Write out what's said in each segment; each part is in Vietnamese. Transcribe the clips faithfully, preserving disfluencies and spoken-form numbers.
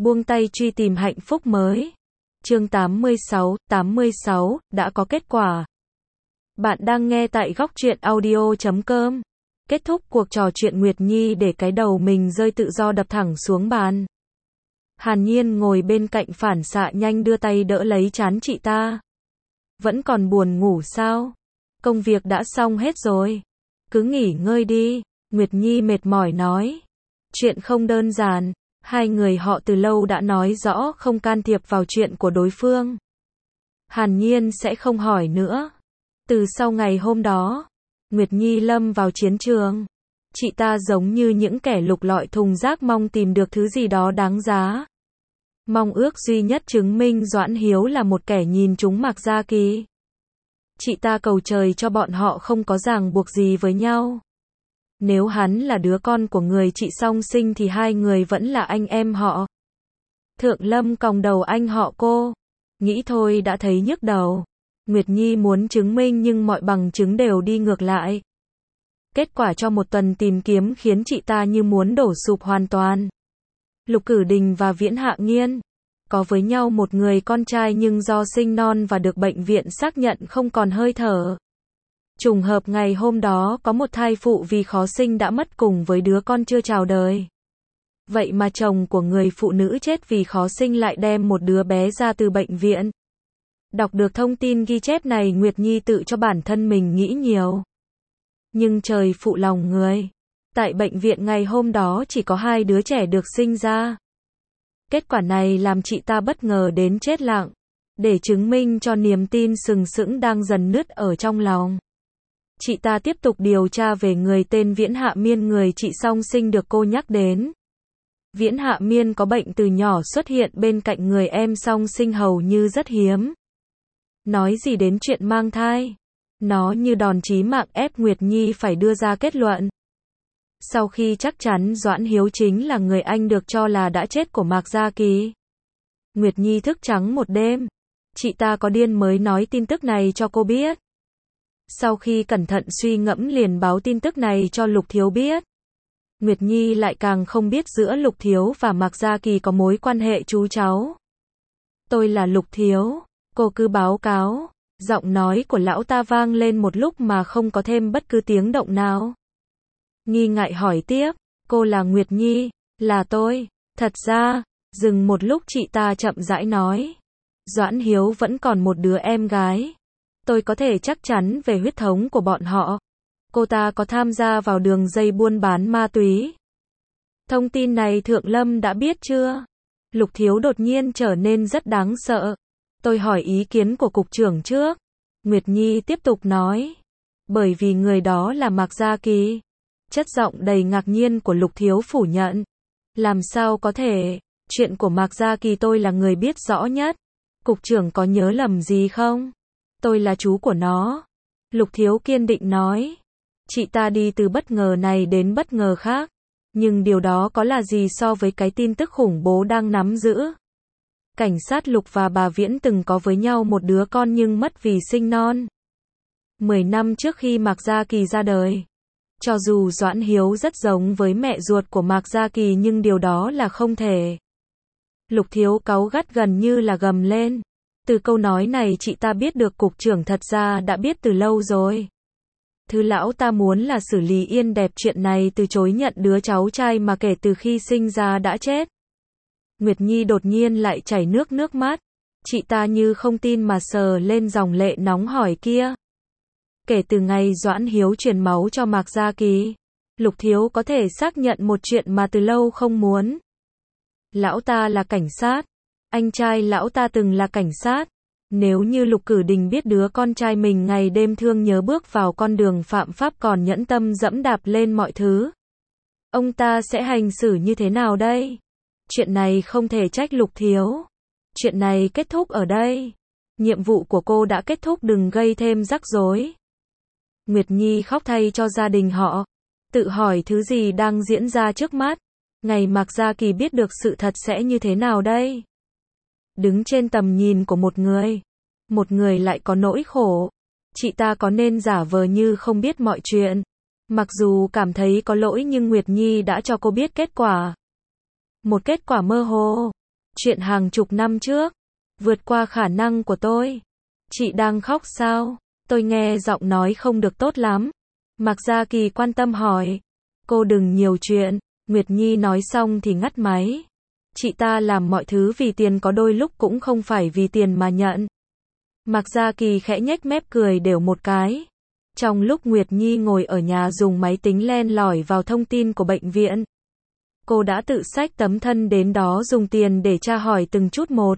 Buông tay truy tìm hạnh phúc mới. Chương tám mươi sáu, tám mươi sáu, đã có kết quả. Bạn đang nghe tại góc truyện audio chấm com. Kết thúc cuộc trò chuyện Nguyệt Nhi để cái đầu mình rơi tự do đập thẳng xuống bàn. Hàn Nhiên ngồi bên cạnh phản xạ nhanh đưa tay đỡ lấy trán chị ta. Vẫn còn buồn ngủ sao? Công việc đã xong hết rồi. Cứ nghỉ ngơi đi. Nguyệt Nhi mệt mỏi nói. Chuyện không đơn giản. Hai người họ từ lâu đã nói rõ không can thiệp vào chuyện của đối phương. Hàn Nhiên sẽ không hỏi nữa. Từ sau ngày hôm đó, Nguyệt Nhi lâm vào chiến trường. Chị ta giống như những kẻ lục lọi thùng rác mong tìm được thứ gì đó đáng giá. Mong ước duy nhất chứng minh Doãn Hiếu là một kẻ nhìn trúng Mạc Gia Kỳ. Chị ta cầu trời cho bọn họ không có ràng buộc gì với nhau. Nếu hắn là đứa con của người chị song sinh thì hai người vẫn là anh em họ. Thượng Lâm còng đầu anh họ cô. Nghĩ thôi đã thấy nhức đầu. Nguyệt Nhi muốn chứng minh nhưng mọi bằng chứng đều đi ngược lại. Kết quả cho một tuần tìm kiếm khiến chị ta như muốn đổ sụp hoàn toàn. Lục Cử Đình và Viễn Hạ Nghiên có với nhau một người con trai nhưng do sinh non và được bệnh viện xác nhận không còn hơi thở. Trùng hợp ngày hôm đó có một thai phụ vì khó sinh đã mất cùng với đứa con chưa chào đời. Vậy mà chồng của người phụ nữ chết vì khó sinh lại đem một đứa bé ra từ bệnh viện. Đọc được thông tin ghi chép này Nguyệt Nhi tự cho bản thân mình nghĩ nhiều. Nhưng trời phụ lòng người. Tại bệnh viện ngày hôm đó chỉ có hai đứa trẻ được sinh ra. Kết quả này làm chị ta bất ngờ đến chết lặng. Để chứng minh cho niềm tin sừng sững đang dần nứt ở trong lòng. Chị ta tiếp tục điều tra về người tên Viễn Hạ Miên người chị song sinh được cô nhắc đến. Viễn Hạ Miên có bệnh từ nhỏ xuất hiện bên cạnh người em song sinh hầu như rất hiếm. Nói gì đến chuyện mang thai. Nó như đòn chí mạng ép Nguyệt Nhi phải đưa ra kết luận. Sau khi chắc chắn Doãn Hiếu chính là người anh được cho là đã chết của Mạc Gia Kỳ. Nguyệt Nhi thức trắng một đêm. Chị ta có điên mới nói tin tức này cho cô biết. Sau khi cẩn thận suy ngẫm liền báo tin tức này cho Lục Thiếu biết. Nguyệt Nhi lại càng không biết giữa Lục Thiếu và Mạc Gia Kỳ có mối quan hệ chú cháu. Tôi là Lục Thiếu. Cô cứ báo cáo. Giọng nói của lão ta vang lên một lúc mà không có thêm bất cứ tiếng động nào. Nghi ngại hỏi tiếp. Cô là Nguyệt Nhi. Là tôi. Thật ra, dừng một lúc chị ta chậm rãi nói. Doãn Hiếu vẫn còn một đứa em gái. Tôi có thể chắc chắn về huyết thống của bọn họ. Cô ta có tham gia vào đường dây buôn bán ma túy. Thông tin này Thượng Lâm đã biết chưa? Lục Thiếu đột nhiên trở nên rất đáng sợ. Tôi hỏi ý kiến của cục trưởng trước. Nguyệt Nhi tiếp tục nói. Bởi vì người đó là Mạc Gia Kỳ. Chất giọng đầy ngạc nhiên của Lục Thiếu phủ nhận. Làm sao có thể? Chuyện của Mạc Gia Kỳ tôi là người biết rõ nhất. Cục trưởng có nhớ lầm gì không? Tôi là chú của nó. Lục Thiếu kiên định nói. Chị ta đi từ bất ngờ này đến bất ngờ khác. Nhưng điều đó có là gì so với cái tin tức khủng bố đang nắm giữ? Cảnh sát Lục và bà Viễn từng có với nhau một đứa con nhưng mất vì sinh non. Mười năm trước khi Mạc Gia Kỳ ra đời. Cho dù Doãn Hiếu rất giống với mẹ ruột của Mạc Gia Kỳ nhưng điều đó là không thể. Lục Thiếu cáu gắt gần như là gầm lên. Từ câu nói này chị ta biết được cục trưởng thật ra đã biết từ lâu rồi. Thứ lão ta muốn là xử lý yên đẹp chuyện này từ chối nhận đứa cháu trai mà kể từ khi sinh ra đã chết. Nguyệt Nhi đột nhiên lại chảy nước nước mắt. Chị ta như không tin mà sờ lên dòng lệ nóng hỏi kia. Kể từ ngày Doãn Hiếu truyền máu cho Mạc Gia Kỳ, Lục Thiếu có thể xác nhận một chuyện mà từ lâu không muốn. Lão ta là cảnh sát. Anh trai lão ta từng là cảnh sát. Nếu như Lục Cử Đình biết đứa con trai mình ngày đêm thương nhớ bước vào con đường phạm pháp còn nhẫn tâm dẫm đạp lên mọi thứ, ông ta sẽ hành xử như thế nào đây? Chuyện này không thể trách Lục Thiếu. Chuyện này kết thúc ở đây. Nhiệm vụ của cô đã kết thúc, đừng gây thêm rắc rối. Nguyệt Nhi khóc thay cho gia đình họ. Tự hỏi thứ gì đang diễn ra trước mắt. Ngày Mạc Gia Kỳ biết được sự thật sẽ như thế nào đây? Đứng trên tầm nhìn của một người. Một người lại có nỗi khổ. Chị ta có nên giả vờ như không biết mọi chuyện? Mặc dù cảm thấy có lỗi nhưng Nguyệt Nhi đã cho cô biết kết quả. Một kết quả mơ hồ. Chuyện hàng chục năm trước. Vượt qua khả năng của tôi. Chị đang khóc sao? Tôi nghe giọng nói không được tốt lắm. Mạc Gia Kỳ quan tâm hỏi. Cô đừng nhiều chuyện. Nguyệt Nhi nói xong thì ngắt máy. Chị ta làm mọi thứ vì tiền, có đôi lúc cũng không phải vì tiền mà nhận. Mạc Gia Kỳ khẽ nhếch mép cười đều một cái. Trong lúc Nguyệt Nhi ngồi ở nhà dùng máy tính len lỏi vào thông tin của bệnh viện, cô đã tự xách tấm thân đến đó dùng tiền để tra hỏi từng chút một.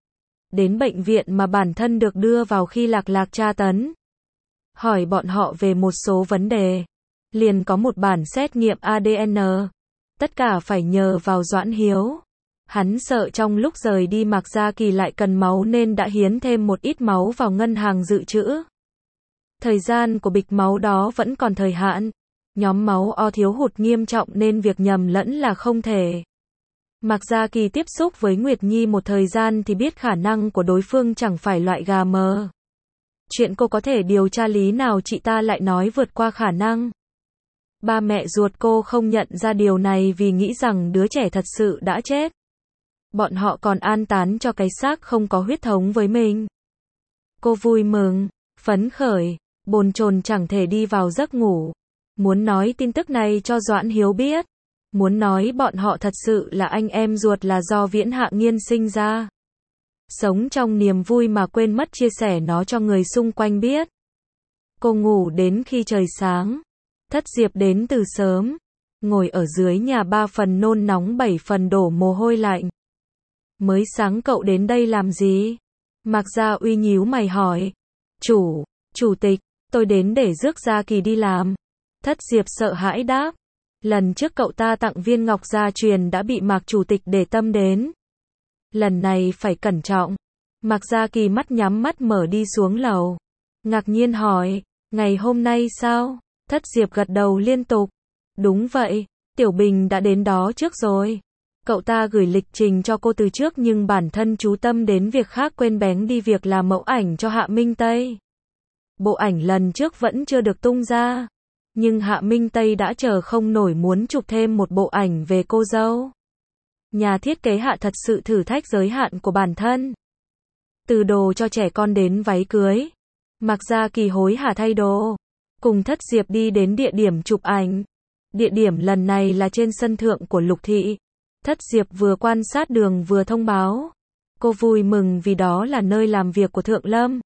Đến bệnh viện mà bản thân được đưa vào khi Lạc Lạc tra tấn. Hỏi bọn họ về một số vấn đề. Liền có một bản xét nghiệm a đê en. Tất cả phải nhờ vào Doãn Hiếu. Hắn sợ trong lúc rời đi Mạc Gia Kỳ lại cần máu nên đã hiến thêm một ít máu vào ngân hàng dự trữ. Thời gian của bịch máu đó vẫn còn thời hạn. Nhóm máu O thiếu hụt nghiêm trọng nên việc nhầm lẫn là không thể. Mạc Gia Kỳ tiếp xúc với Nguyệt Nhi một thời gian thì biết khả năng của đối phương chẳng phải loại gà mờ. Chuyện cô có thể điều tra lý nào chị ta lại nói vượt qua khả năng. Ba mẹ ruột cô không nhận ra điều này vì nghĩ rằng đứa trẻ thật sự đã chết. Bọn họ còn an táng cho cái xác không có huyết thống với mình. Cô vui mừng, phấn khởi, bồn chồn chẳng thể đi vào giấc ngủ. Muốn nói tin tức này cho Doãn Hiếu biết. Muốn nói bọn họ thật sự là anh em ruột là do Viễn Hạ Nghiên sinh ra. Sống trong niềm vui mà quên mất chia sẻ nó cho người xung quanh biết. Cô ngủ đến khi trời sáng. Thất Diệp đến từ sớm. Ngồi ở dưới nhà ba phần nôn nóng bảy phần đổ mồ hôi lạnh. Mới sáng cậu đến đây làm gì? Mạc Gia Uy nhíu mày hỏi. Chủ, chủ tịch, tôi đến để rước Gia Kỳ đi làm. Thất Diệp sợ hãi đáp. Lần trước cậu ta tặng viên ngọc gia truyền đã bị Mạc chủ tịch để tâm đến. Lần này phải cẩn trọng. Mạc Gia Kỳ mắt nhắm mắt mở đi xuống lầu. Ngạc nhiên hỏi, ngày hôm nay sao? Thất Diệp gật đầu liên tục. Đúng vậy, Tiểu Bình đã đến đó trước rồi. Cậu ta gửi lịch trình cho cô từ trước nhưng bản thân chú tâm đến việc khác quên bén đi việc làm mẫu ảnh cho Hạ Minh Tây. Bộ ảnh lần trước vẫn chưa được tung ra. Nhưng Hạ Minh Tây đã chờ không nổi muốn chụp thêm một bộ ảnh về cô dâu. Nhà thiết kế Hạ thật sự thử thách giới hạn của bản thân. Từ đồ cho trẻ con đến váy cưới. Mạc Gia Kỳ hối hả thay đồ. Cùng Thất Diệp đi đến địa điểm chụp ảnh. Địa điểm lần này là trên sân thượng của Lục Thị. Thất Diệp vừa quan sát đường vừa thông báo. Cô vui mừng vì đó là nơi làm việc của Thượng Lâm.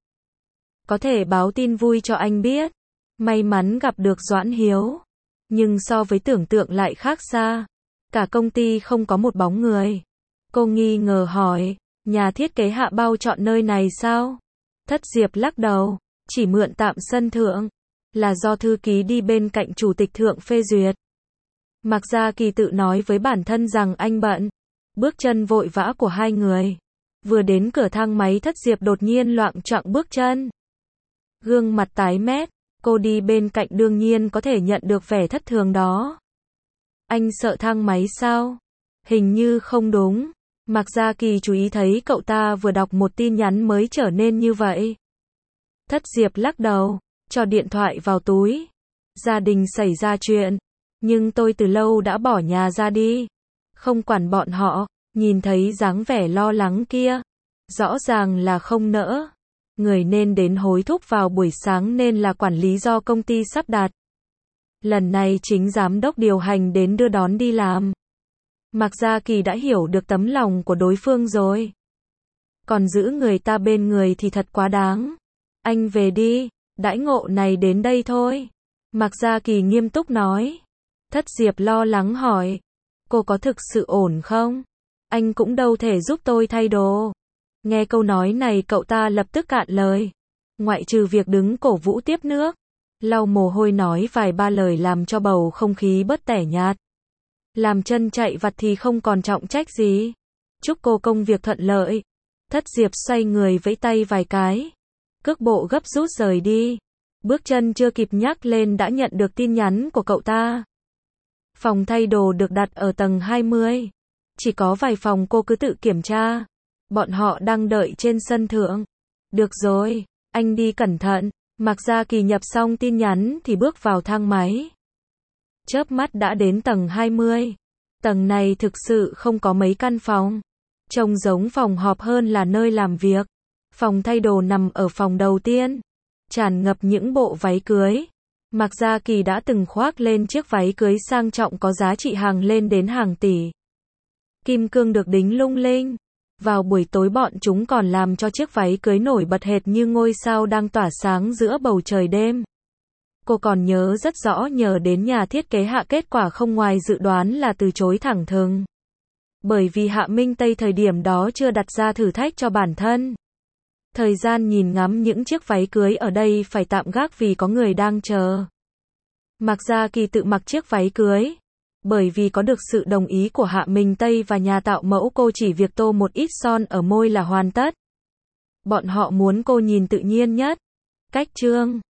Có thể báo tin vui cho anh biết. May mắn gặp được Doãn Hiếu. Nhưng so với tưởng tượng lại khác xa. Cả công ty không có một bóng người. Cô nghi ngờ hỏi, nhà thiết kế Hạ bao chọn nơi này sao? Thất Diệp lắc đầu, chỉ mượn tạm sân thượng. Là do thư ký đi bên cạnh chủ tịch thượng phê duyệt. Mạc Gia Kỳ tự nói với bản thân rằng anh bận. Bước chân vội vã của hai người. Vừa đến cửa thang máy Thất Diệp đột nhiên loạng choạng bước chân. Gương mặt tái mét. Cô đi bên cạnh đương nhiên có thể nhận được vẻ thất thường đó. Anh sợ thang máy sao? Hình như không đúng. Mạc Gia Kỳ chú ý thấy cậu ta vừa đọc một tin nhắn mới trở nên như vậy. Thất Diệp lắc đầu, cho điện thoại vào túi. Gia đình xảy ra chuyện. Nhưng tôi từ lâu đã bỏ nhà ra đi. Không quản bọn họ, nhìn thấy dáng vẻ lo lắng kia. Rõ ràng là không nỡ. Người nên đến hối thúc vào buổi sáng nên là quản lý do công ty sắp đặt. Lần này chính giám đốc điều hành đến đưa đón đi làm. Mạc Gia Kỳ đã hiểu được tấm lòng của đối phương rồi. Còn giữ người ta bên người thì thật quá đáng. Anh về đi, đãi ngộ này đến đây thôi. Mạc Gia Kỳ nghiêm túc nói. Thất Diệp lo lắng hỏi. Cô có thực sự ổn không? Anh cũng đâu thể giúp tôi thay đồ. Nghe câu nói này cậu ta lập tức cạn lời. Ngoại trừ việc đứng cổ vũ tiếp nước. Lau mồ hôi nói vài ba lời làm cho bầu không khí bớt tẻ nhạt. Làm chân chạy vặt thì không còn trọng trách gì. Chúc cô công việc thuận lợi. Thất Diệp xoay người vẫy tay vài cái. Cước bộ gấp rút rời đi. Bước chân chưa kịp nhắc lên đã nhận được tin nhắn của cậu ta. Phòng thay đồ được đặt ở tầng hai mươi. Chỉ có vài phòng cô cứ tự kiểm tra. Bọn họ đang đợi trên sân thượng. Được rồi, anh đi cẩn thận. Mạc Gia Kỳ nhập xong tin nhắn thì bước vào thang máy. Chớp mắt đã đến tầng hai mươi. Tầng này thực sự không có mấy căn phòng. Trông giống phòng họp hơn là nơi làm việc. Phòng thay đồ nằm ở phòng đầu tiên, tràn ngập những bộ váy cưới. Mạc Gia Kỳ đã từng khoác lên chiếc váy cưới sang trọng có giá trị hàng lên đến hàng tỷ. Kim cương được đính lung linh. Vào buổi tối bọn chúng còn làm cho chiếc váy cưới nổi bật hệt như ngôi sao đang tỏa sáng giữa bầu trời đêm. Cô còn nhớ rất rõ nhờ đến nhà thiết kế Hạ, kết quả không ngoài dự đoán là từ chối thẳng thừng. Bởi vì Hạ Minh Tây thời điểm đó chưa đặt ra thử thách cho bản thân. Thời gian nhìn ngắm những chiếc váy cưới ở đây phải tạm gác vì có người đang chờ. Mạc Gia Kỳ tự mặc chiếc váy cưới. Bởi vì có được sự đồng ý của Hạ Minh Tây và nhà tạo mẫu, cô chỉ việc tô một ít son ở môi là hoàn tất. Bọn họ muốn cô nhìn tự nhiên nhất. Cách trương